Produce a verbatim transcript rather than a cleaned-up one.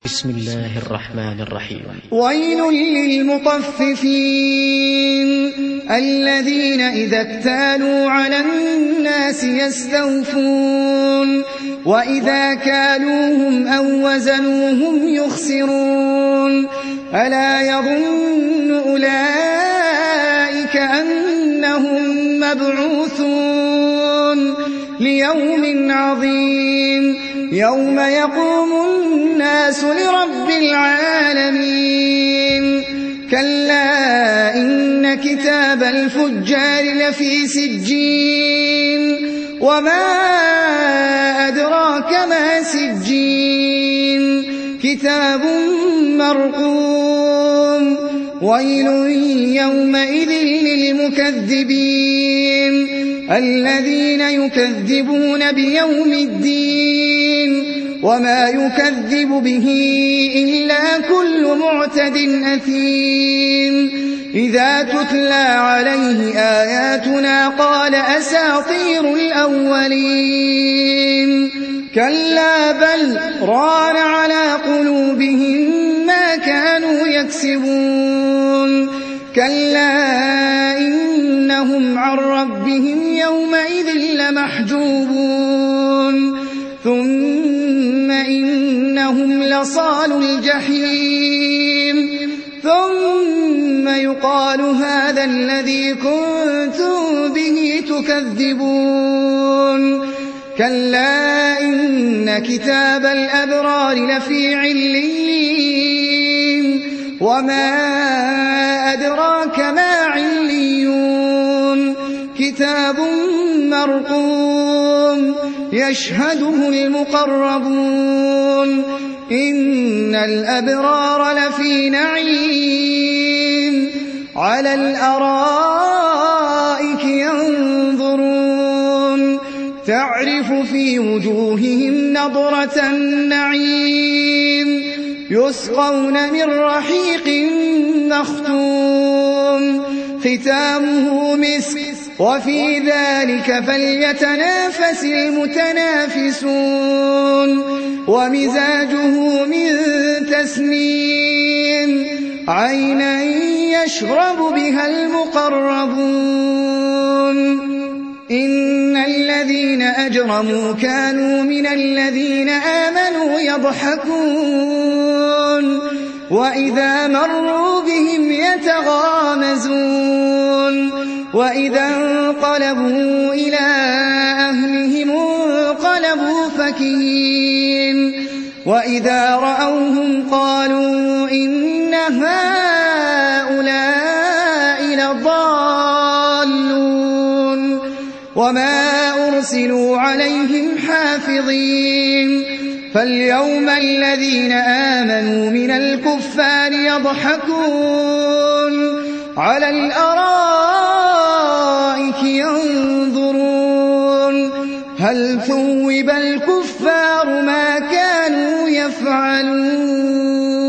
بسم الله الرحمن الرحيم. ويل للمطففين الذين إذا اكتالوا على الناس يستوفون وإذا كالوهم أو وزنوهم يخسرون ألا يظن أولئك أنهم مبعوثون ليوم عظيم يوم يقوم الناس لرب العالمين كلا إن كتاب الفجار لفي سجين وما أدراك ما سجين كتاب مرقوم ويل يومئذ للمكذبين الذين يكذبون بيوم الدين وما يكذب به إلا كل معتد أثيم إذا تتلى عليه آياتنا قال أساطير الأولين كلا بل ران على قلوبهم ما كانوا يكسبون كلا إنهم عن ربهم يومئذ لمحجوبون ثم إنهم لصالوا الجحيم ثم يقال هذا الذي كنتم به تكذبون كلا إن كتاب الأبرار لفي عليين وما أدراك ما عليون كتاب مرقوم يشهده المقربون إن الأبرار لفي نعيم على الأرائك ينظرون تعرف في وجوههم نضرة النعيم يسقون من رحيق مختوم ختامه مسك وفي ذلك فليتنافس المتنافسون ومزاجه من تسنيم عينا يشرب بها المقربون إن الذين أجرموا كانوا من الذين آمنوا يضحكون وإذا مروا بهم يتغامزون وإذا انقلبوا إلى أهلهم انقلبوا فكهين وإذا رأوهم قالوا إن هؤلاء لضالون وما أرسلوا عليهم حافظين فاليوم الذين آمنوا من الكفار يضحكون على الأرائك ينظرون هل ثوب الكفار ما كانوا يفعلون.